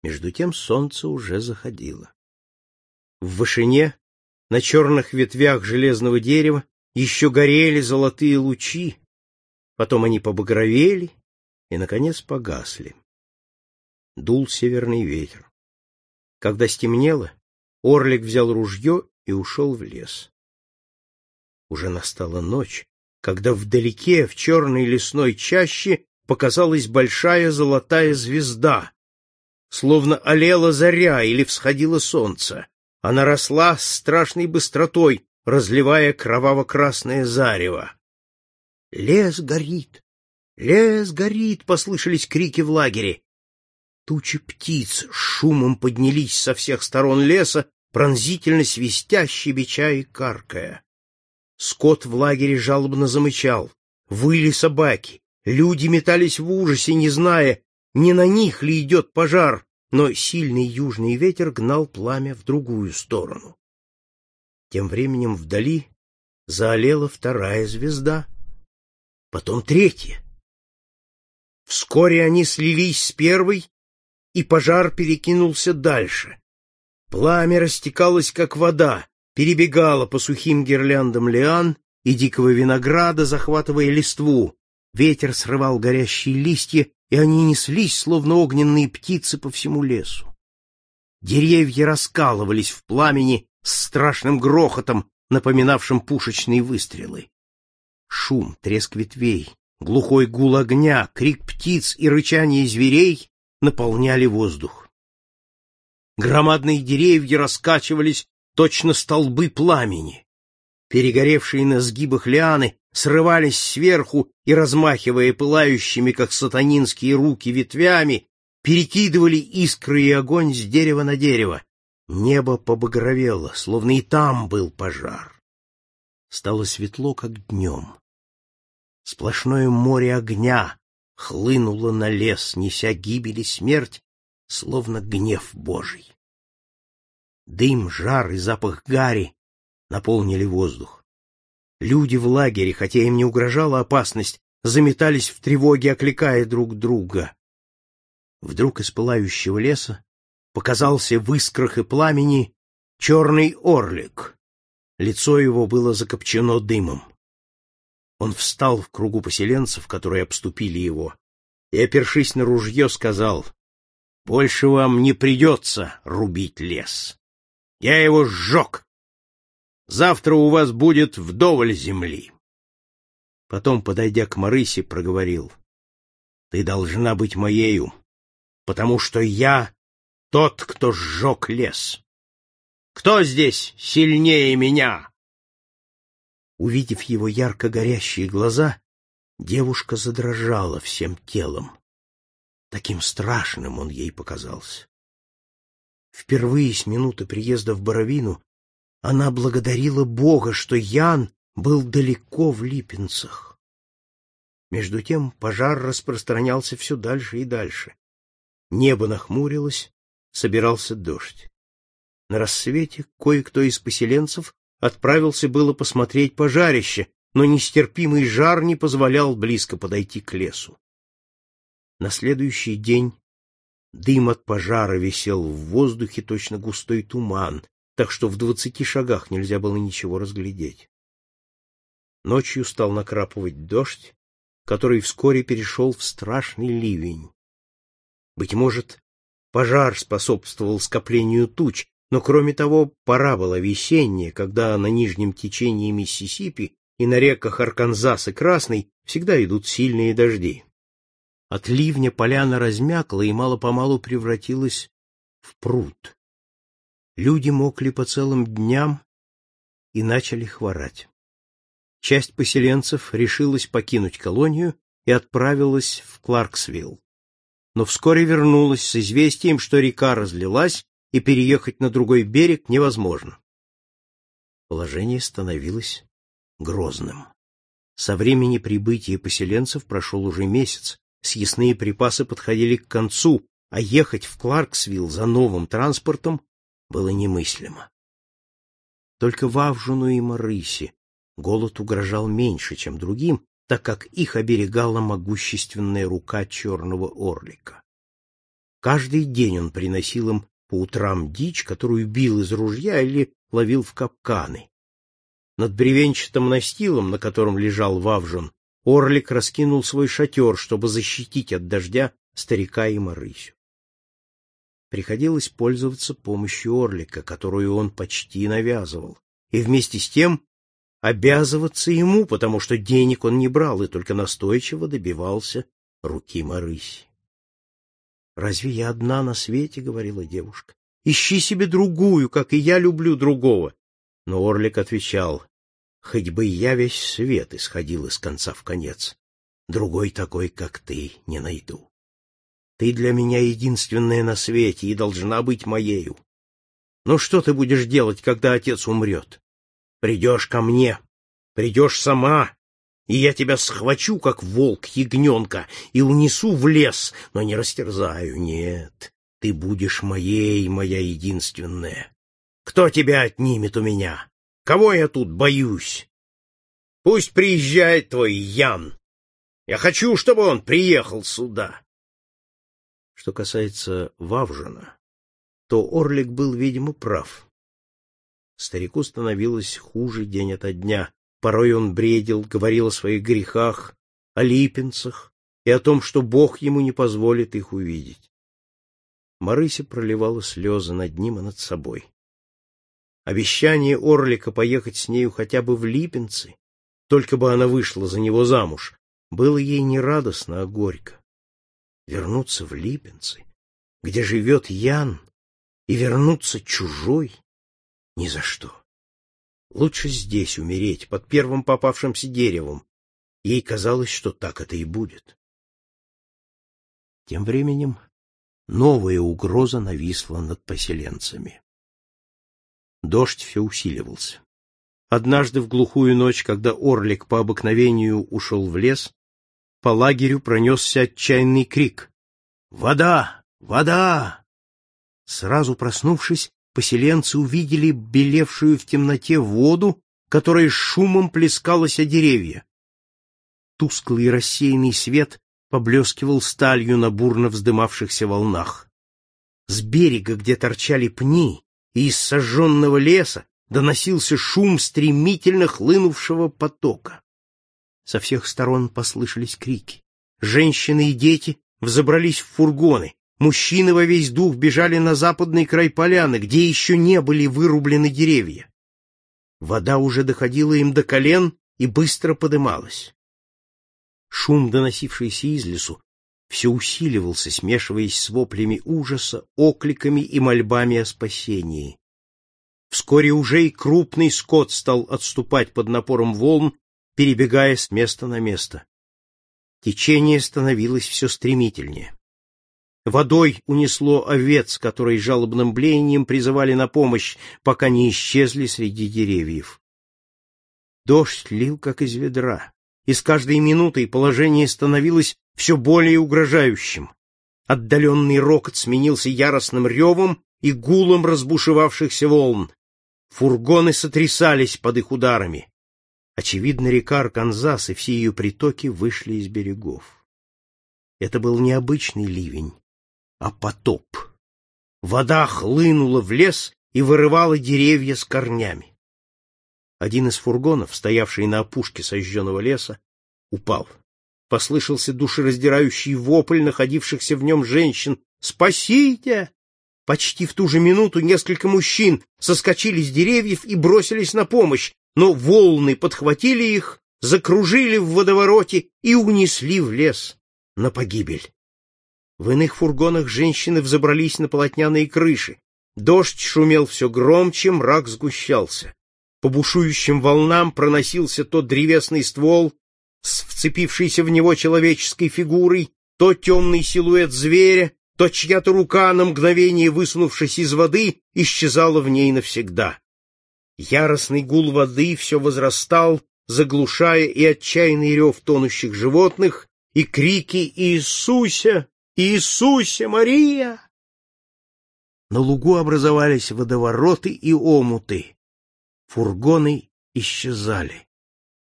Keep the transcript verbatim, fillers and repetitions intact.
Между тем солнце уже заходило. В вышине, на черных ветвях железного дерева, еще горели золотые лучи, потом они побагровели и, наконец, погасли. Дул северный ветер. Когда стемнело, Орлик взял ружье и ушел в лес. Уже настала ночь, когда вдалеке, в черной лесной чаще, показалась большая золотая звезда, словно алела заря или всходило солнце. Она росла с страшной быстротой, разливая кроваво-красное зарево. «Лес горит! Лес горит!» — послышались крики в лагере. Тучи птиц шумом поднялись со всех сторон леса, пронзительно свистя, щебеча и каркая. Скот в лагере жалобно замычал, выли собаки, люди метались в ужасе, не зная, не на них ли идет пожар, но сильный южный ветер гнал пламя в другую сторону. Тем временем вдали заолела вторая звезда, потом третья. Вскоре они слились с первой, и пожар перекинулся дальше. Пламя растекалось, как вода, перебегало по сухим гирляндам лиан и дикого винограда, захватывая листву. Ветер срывал горящие листья, и они неслись, словно огненные птицы, по всему лесу. Деревья раскалывались в пламени с страшным грохотом, напоминавшим пушечные выстрелы. Шум, треск ветвей, глухой гул огня, крик птиц и рычание зверей наполняли воздух. Громадные деревья раскачивались, точно столбы пламени. Перегоревшие на сгибах лианы срывались сверху и, размахивая пылающими, как сатанинские руки, ветвями, перекидывали искры и огонь с дерева на дерево. Небо побагровело, словно и там был пожар. Стало светло, как днем. Сплошное море огня хлынуло на лес, неся гибель и смерть, словно гнев Божий. Дым, жар и запах гари наполнили воздух. Люди в лагере, хотя им не угрожала опасность, заметались в тревоге, окликая друг друга. Вдруг из пылающего леса показался в искрах и пламени черный орлик. Лицо его было закопчено дымом. Он встал в кругу поселенцев, которые обступили его, и, опершись на ружье, сказал: «Больше вам не придется рубить лес. Я его сжег. Завтра у вас будет вдоволь земли». Потом, подойдя к Марысе, проговорил: «Ты должна быть моею, потому что я тот, кто сжег лес. Кто здесь сильнее меня?» Увидев его ярко горящие глаза, девушка задрожала всем телом. Таким страшным он ей показался. Впервые с минуты приезда в Боровину она благодарила Бога, что Ян был далеко в Липинцах. Между тем пожар распространялся все дальше и дальше. Небо нахмурилось, собирался дождь. На рассвете кое-кто из поселенцев отправился было посмотреть пожарище, но нестерпимый жар не позволял близко подойти к лесу. На следующий день дым от пожара висел в воздухе, точно густой туман, так что в двадцати шагах нельзя было ничего разглядеть. Ночью стал накрапывать дождь, который вскоре перешел в страшный ливень. Быть может, пожар способствовал скоплению туч, но, кроме того, пора была весенняя, когда на нижнем течении Миссисипи и на реках Арканзас и Красный всегда идут сильные дожди. От ливня поляна размякла и мало-помалу превратилась в пруд. Люди мокли по целым дням и начали хворать. Часть поселенцев решилась покинуть колонию и отправилась в Кларксвилл. Но вскоре вернулась с известием, что река разлилась, и переехать на другой берег невозможно. Положение становилось грозным. Со времени прибытия поселенцев прошел уже месяц, съестные припасы подходили к концу, а ехать в Кларксвилл за новым транспортом было немыслимо. Только Вавжуну и Марысе голод угрожал меньше, чем другим, так как их оберегала могущественная рука черного орлика. Каждый день он приносил им по утрам дичь, которую бил из ружья или ловил в капканы. Над бревенчатым настилом, на котором лежал Вавжин, Орлик раскинул свой шатер, чтобы защитить от дождя старика и Марысю. Приходилось пользоваться помощью Орлика, которую он почти навязывал, и вместе с тем обязываться ему, потому что денег он не брал и только настойчиво добивался руки Марыси. «Разве я одна на свете?» — говорила девушка. «Ищи себе другую, как и я люблю другого». Но Орлик отвечал: «Хоть бы я весь свет исходил из конца в конец, другой такой, как ты, не найду. Ты для меня единственная на свете и должна быть моею. Ну что ты будешь делать, когда отец умрет? Придешь ко мне, придешь сама, и я тебя схвачу, как волк ягненка, и унесу в лес, но не растерзаю. Нет, ты будешь моей, моя единственная. Кто тебя отнимет у меня? Кого я тут боюсь? Пусть приезжает твой Ян. Я хочу, чтобы он приехал сюда». Что касается Вавжина, то Орлик был, видимо, прав. Старику становилось хуже день ото дня. Порой он бредил, говорил о своих грехах, о липинцах и о том, что Бог ему не позволит их увидеть. Марыся проливала слезы над ним и над собой. Обещание Орлика поехать с нею хотя бы в Липинцы, только бы она вышла за него замуж, было ей не радостно, а горько. Вернуться в Липинцы, где живет Ян, и вернуться чужой — ни за что. Лучше здесь умереть, под первым попавшимся деревом. Ей казалось, что так это и будет. Тем временем новая угроза нависла над поселенцами. Дождь все усиливался. Однажды в глухую ночь, когда Орлик по обыкновению ушел в лес, по лагерю пронесся отчаянный крик: «Вода! Вода!» Сразу проснувшись, поселенцы увидели белевшую в темноте воду, которая шумом плескалась о деревья. Тусклый рассеянный свет поблескивал сталью на бурно вздымавшихся волнах. С берега, где торчали пни, и из сожженного леса доносился шум стремительно хлынувшего потока. Со всех сторон послышались крики. Женщины и дети взобрались в фургоны. Мужчины во весь дух бежали на западный край поляны, где еще не были вырублены деревья. Вода уже доходила им до колен и быстро подымалась. Шум, доносившийся из лесу, все усиливался, смешиваясь с воплями ужаса, окликами и мольбами о спасении. Вскоре уже и крупный скот стал отступать под напором волн, перебегая с места на место. Течение становилось все стремительнее. Водой унесло овец, которые жалобным блеянием призывали на помощь, пока не исчезли среди деревьев. Дождь лил, как из ведра, и с каждой минутой положение становилось все более угрожающим. Отдаленный рокот сменился яростным ревом и гулом разбушевавшихся волн. Фургоны сотрясались под их ударами. Очевидно, река Арканзас и все ее притоки вышли из берегов. Это был не обычный ливень, а потоп. Вода хлынула в лес и вырывала деревья с корнями. Один из фургонов, стоявший на опушке сожженного леса, упал. Послышался душераздирающий вопль находившихся в нем женщин: «Спасите!» Почти в ту же минуту несколько мужчин соскочили с деревьев и бросились на помощь, но волны подхватили их, закружили в водовороте и унесли в лес на погибель. В иных фургонах женщины взобрались на полотняные крыши. Дождь шумел все громче, мрак сгущался. По бушующим волнам проносился то древесный ствол с вцепившейся в него человеческой фигурой, то темный силуэт зверя, то чья-то рука, на мгновение высунувшись из воды, исчезала в ней навсегда. Яростный гул воды все возрастал, заглушая и отчаянный рев тонущих животных, и крики «Иисусе! Иисусе, Мария!». На лугу образовались водовороты и омуты. Фургоны исчезали.